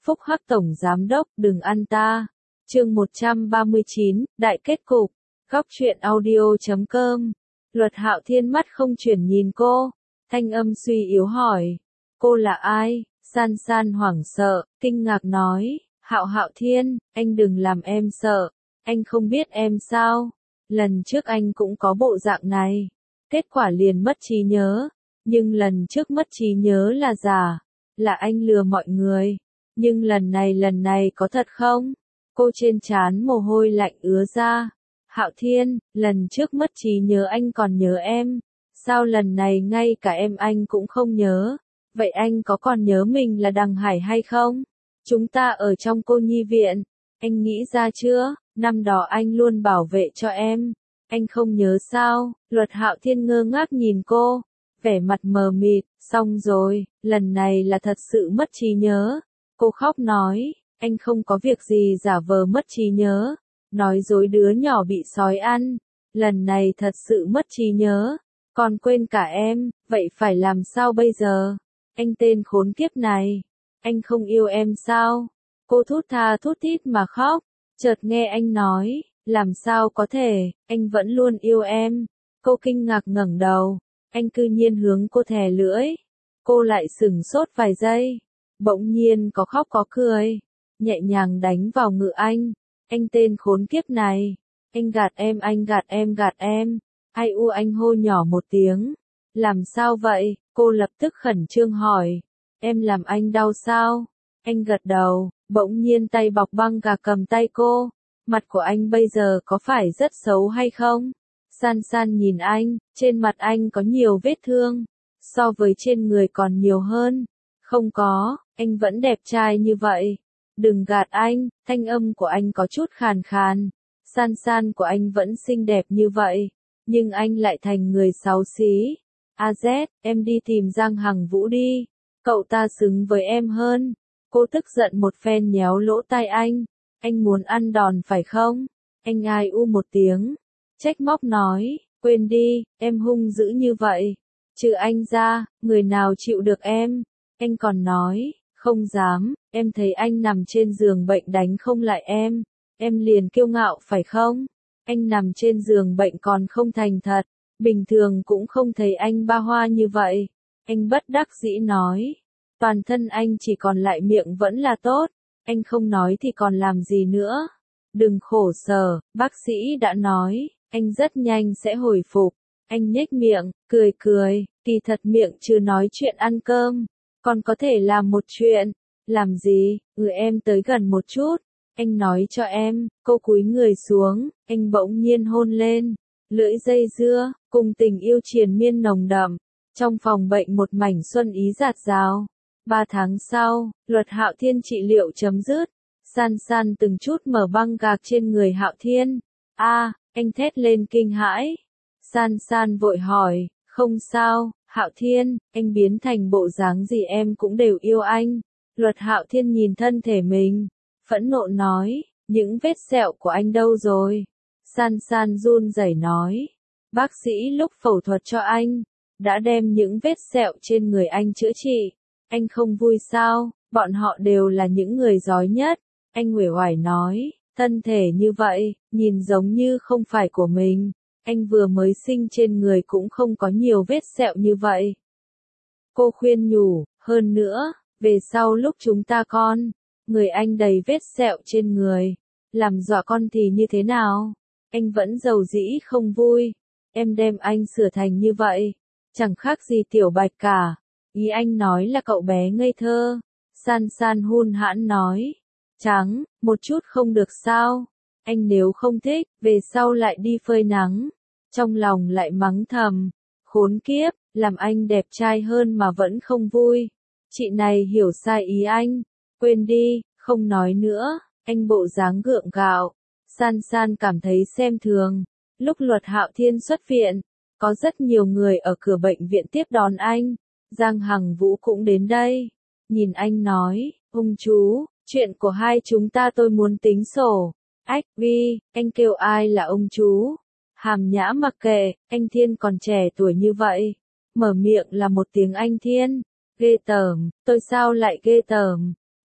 Phúc Hắc Tổng Giám Đốc đừng ăn ta. Chương 139, Đại kết cục. Góc truyện audio.com. Luật Hạo Thiên mắt không chuyển nhìn cô, thanh âm suy yếu hỏi. Cô là ai? San San hoảng sợ, kinh ngạc nói. Hạo Thiên, anh đừng làm em sợ. Anh không biết em sao? Lần trước anh cũng có bộ dạng này. Kết quả liền mất trí nhớ. Nhưng lần trước mất trí nhớ là giả. Là anh lừa mọi người. Nhưng lần này có thật không? Cô trên trán mồ hôi lạnh ứa ra. Hạo Thiên, lần trước mất trí nhớ anh còn nhớ em. Sao lần này ngay cả em anh cũng không nhớ? Vậy anh có còn nhớ mình là Đằng Hải hay không? Chúng ta ở trong cô nhi viện. Anh nghĩ ra chưa? Năm đó anh luôn bảo vệ cho em. Anh không nhớ sao? Luật Hạo Thiên ngơ ngác nhìn cô. Vẻ mặt mờ mịt. Xong rồi, lần này là thật sự mất trí nhớ. Cô khóc nói, anh không có việc gì giả vờ mất trí nhớ. Nói dối đứa nhỏ bị sói ăn. Lần này thật sự mất trí nhớ. Còn quên cả em, vậy phải làm sao bây giờ? Anh tên khốn kiếp này. Anh không yêu em sao? Cô thút tha thút thít mà khóc. Chợt nghe anh nói, làm sao có thể, anh vẫn luôn yêu em. Cô kinh ngạc ngẩng đầu. Anh cư nhiên hướng cô thè lưỡi. Cô lại sửng sốt vài giây. Bỗng nhiên có khóc có cười. Nhẹ nhàng đánh vào ngực anh. Anh tên khốn kiếp này. Anh gạt em, anh gạt em. Ai u anh hô nhỏ một tiếng. Làm sao vậy? Cô lập tức khẩn trương hỏi. Em làm anh đau sao? Anh gật đầu. Bỗng nhiên tay bọc băng gạc cầm tay cô. Mặt của anh bây giờ có phải rất xấu hay không? San San nhìn anh. Trên mặt anh có nhiều vết thương. So với trên người còn nhiều hơn. Không có, anh vẫn đẹp trai như vậy. Đừng gạt anh, thanh âm của anh có chút khàn khàn. San San của anh vẫn xinh đẹp như vậy. Nhưng anh lại thành người xấu xí. AZ, em đi tìm Giang Hằng Vũ đi. Cậu ta xứng với em hơn. Cô tức giận một phen nhéo lỗ tai anh. Anh muốn ăn đòn phải không? Anh ai u một tiếng. Trách móc nói, quên đi, em hung dữ như vậy. Trừ anh ra, người nào chịu được em? Anh còn nói, không dám, em thấy anh nằm trên giường bệnh đánh không lại em liền kiêu ngạo phải không? Anh nằm trên giường bệnh còn không thành thật, bình thường cũng không thấy anh ba hoa như vậy. Anh bất đắc dĩ nói, toàn thân anh chỉ còn lại miệng vẫn là tốt, anh không nói thì còn làm gì nữa. Đừng khổ sở, bác sĩ đã nói, anh rất nhanh sẽ hồi phục. Anh nhếch miệng, cười, kỳ thật miệng chưa nói chuyện ăn cơm. Còn có thể làm một chuyện. Làm gì? Em tới gần một chút. Anh nói cho em. Cô cúi người xuống. Anh bỗng nhiên hôn lên. Lưỡi dây dưa, cùng tình yêu triền miên nồng đậm. Trong phòng bệnh một mảnh xuân ý rạt rào. 3 tháng sau, Luật Hạo Thiên trị liệu chấm dứt. San San từng chút mở băng gạc trên người Hạo Thiên. Anh thét lên kinh hãi. San San vội hỏi, không sao, Hạo Thiên, anh biến thành bộ dáng gì em cũng đều yêu anh. Luật Hạo Thiên nhìn thân thể mình, phẫn nộ nói, những vết sẹo của anh đâu rồi? San San run rẩy nói, bác sĩ lúc phẫu thuật cho anh, đã đem những vết sẹo trên người anh chữa trị. Anh không vui sao, bọn họ đều là những người giỏi nhất. Anh uể oải nói, thân thể như vậy, nhìn giống như không phải của mình. Anh vừa mới sinh trên người cũng không có nhiều vết sẹo như vậy. Cô khuyên nhủ, hơn nữa, về sau lúc chúng ta con, người anh đầy vết sẹo trên người, làm dọa con thì như thế nào? Anh vẫn giàu dĩ không vui, em đem anh sửa thành như vậy, chẳng khác gì Tiểu Bạch cả. Ý anh nói là cậu bé ngây thơ. San San hun hãn nói, trắng, một chút không được sao? Anh nếu không thích, về sau lại đi phơi nắng. Trong lòng lại mắng thầm, khốn kiếp, làm anh đẹp trai hơn mà vẫn không vui. Chị này hiểu sai ý anh, quên đi, không nói nữa. Anh bộ dáng gượng gạo. San San cảm thấy xem thường. Lúc Luật Hạo Thiên xuất viện, có rất nhiều người ở cửa bệnh viện tiếp đón anh. Giang Hằng Vũ cũng đến đây. Nhìn anh nói, ông chú, chuyện của hai chúng ta tôi muốn tính sổ. Ách Vi, anh kêu ai là ông chú? Hàm Nhã mặc kệ, anh Thiên còn trẻ tuổi như vậy. Mở miệng là một tiếng anh Thiên. Ghê tởm, tôi sao lại ghê tởm?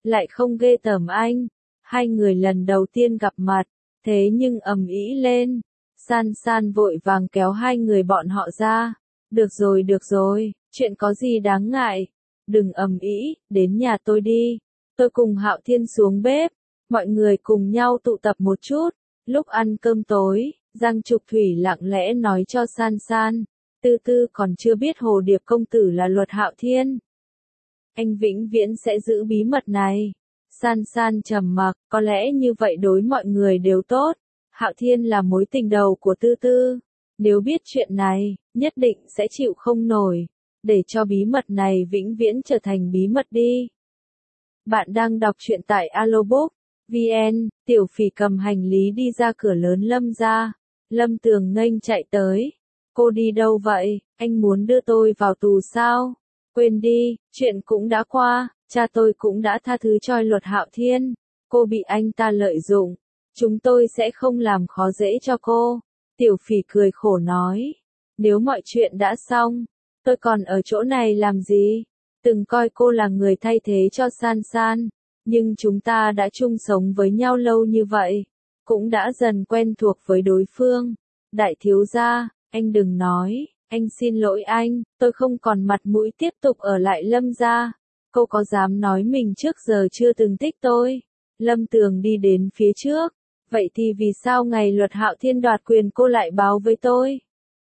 lại không ghê tởm anh. Hai người lần đầu tiên gặp mặt, thế nhưng ầm ĩ lên. San San vội vàng kéo hai người bọn họ ra. Được rồi, chuyện có gì đáng ngại. Đừng ầm ĩ, đến nhà tôi đi. Tôi cùng Hạo Thiên xuống bếp. Mọi người cùng nhau tụ tập một chút. Lúc ăn cơm tối, Giang Trục Thủy lặng lẽ nói cho San San. Tư Tư còn chưa biết Hồ Điệp công tử là Luật Hạo Thiên. Anh vĩnh viễn sẽ giữ bí mật này. San San trầm mặc, có lẽ như vậy đối mọi người đều tốt. Hạo Thiên là mối tình đầu của Tư Tư. Nếu biết chuyện này, nhất định sẽ chịu không nổi. Để cho bí mật này vĩnh viễn trở thành bí mật đi. Bạn đang đọc truyện tại Alobook VN. Tiểu Phỉ cầm hành lý đi ra cửa lớn Lâm gia. Lâm Tường nghênh chạy tới. Cô đi đâu vậy? Anh muốn đưa tôi vào tù sao? Quên đi, chuyện cũng đã qua. Cha tôi cũng đã tha thứ cho Luật Hạo Thiên. Cô bị anh ta lợi dụng. Chúng tôi sẽ không làm khó dễ cho cô. Tiểu Phỉ cười khổ nói. Nếu mọi chuyện đã xong, tôi còn ở chỗ này làm gì? Từng coi cô là người thay thế cho San San. Nhưng chúng ta đã chung sống với nhau lâu như vậy. Cũng đã dần quen thuộc với đối phương. Đại thiếu gia, anh đừng nói. Anh xin lỗi anh, tôi không còn mặt mũi tiếp tục ở lại Lâm gia. Cô có dám nói mình trước giờ chưa từng thích tôi? Lâm Tường đi đến phía trước. Vậy thì vì sao ngày Luật Hạo Thiên đoạt quyền cô lại báo với tôi?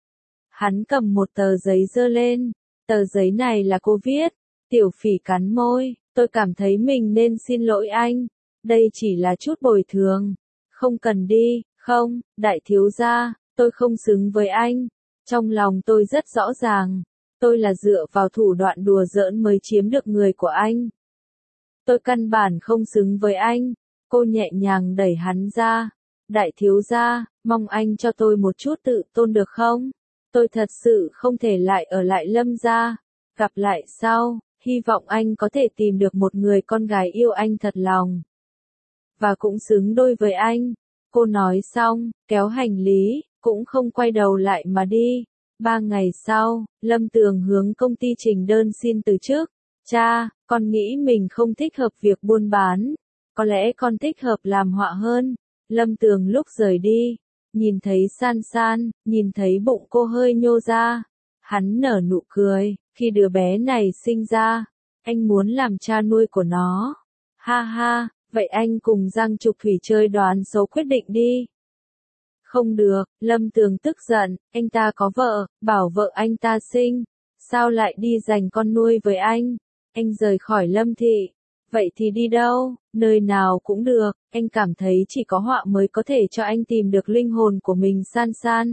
Hắn cầm một tờ giấy giơ lên. Tờ giấy này là cô viết. Tiểu Phỉ cắn môi. Tôi cảm thấy mình nên xin lỗi anh. Đây chỉ là chút bồi thường. Không cần đi, không, đại thiếu gia, tôi không xứng với anh. Trong lòng tôi rất rõ ràng. Tôi là dựa vào thủ đoạn đùa giỡn mới chiếm được người của anh. Tôi căn bản không xứng với anh. Cô nhẹ nhàng đẩy hắn ra. Đại thiếu gia, mong anh cho tôi một chút tự tôn được không? Tôi thật sự không thể lại ở lại Lâm gia. Gặp lại sau, hy vọng anh có thể tìm được một người con gái yêu anh thật lòng. Và cũng xứng đôi với anh. Cô nói xong, kéo hành lý, cũng không quay đầu lại mà đi. 3 ngày sau, Lâm Tường hướng công ty trình đơn xin từ chức. Cha, con nghĩ mình không thích hợp việc buôn bán. Có lẽ con thích hợp làm họa hơn. Lâm Tường lúc rời đi, nhìn thấy San San, nhìn thấy bụng cô hơi nhô ra. Hắn nở nụ cười, khi đứa bé này sinh ra, anh muốn làm cha nuôi của nó. Ha ha, vậy anh cùng Giang Trục Thủy chơi đoán số quyết định đi. Không được, Lâm Tường tức giận, anh ta có vợ, bảo vợ anh ta sinh. Sao lại đi giành con nuôi với anh? Anh rời khỏi Lâm thị. Vậy thì đi đâu? Nơi nào cũng được, anh cảm thấy chỉ có họa mới có thể cho anh tìm được linh hồn của mình. San San.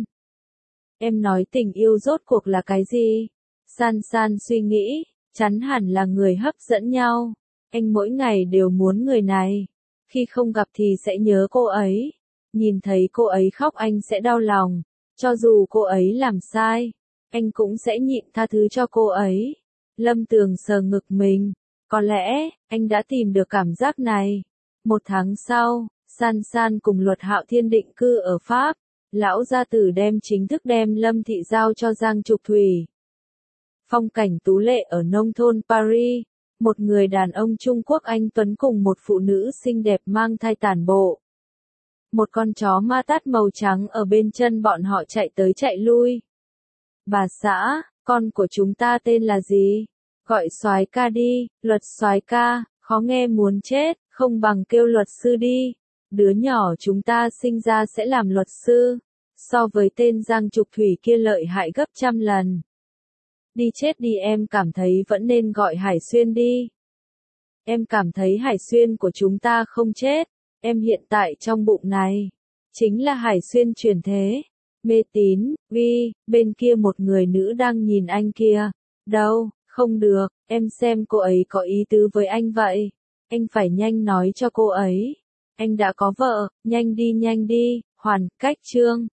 Em nói tình yêu rốt cuộc là cái gì? San San suy nghĩ, chắn hẳn là người hấp dẫn nhau. Anh mỗi ngày đều muốn người này. Khi không gặp thì sẽ nhớ cô ấy. Nhìn thấy cô ấy khóc anh sẽ đau lòng. Cho dù cô ấy làm sai, anh cũng sẽ nhịn tha thứ cho cô ấy. Lâm Tường sờ ngực mình. Có lẽ, anh đã tìm được cảm giác này. 1 tháng sau, San San cùng Luật Hạo Thiên định cư ở Pháp. Lão gia tử chính thức đem Lâm thị giao cho Giang Trục Thủy. Phong cảnh tú lệ ở nông thôn Paris. Một người đàn ông Trung Quốc anh tuấn cùng một phụ nữ xinh đẹp mang thai tản bộ. Một con chó ma tát màu trắng ở bên chân bọn họ chạy tới chạy lui. Bà xã, con của chúng ta tên là gì? Gọi soái ca đi. Luật soái ca, khó nghe muốn chết, không bằng kêu luật sư đi. Đứa nhỏ chúng ta sinh ra sẽ làm luật sư. So với tên Giang Trục Thủy kia lợi hại gấp trăm lần. Đi chết đi, em cảm thấy vẫn nên gọi Hải Xuyên đi. Em cảm thấy Hải Xuyên của chúng ta không chết. Em hiện tại trong bụng này chính là Hải Xuyên chuyển thế. Mê tín, bên kia một người nữ đang nhìn anh kia. Đâu, không được, em xem cô ấy có ý tứ với anh vậy. Anh phải nhanh nói cho cô ấy. Anh đã có vợ, nhanh đi, hoàn cách chương.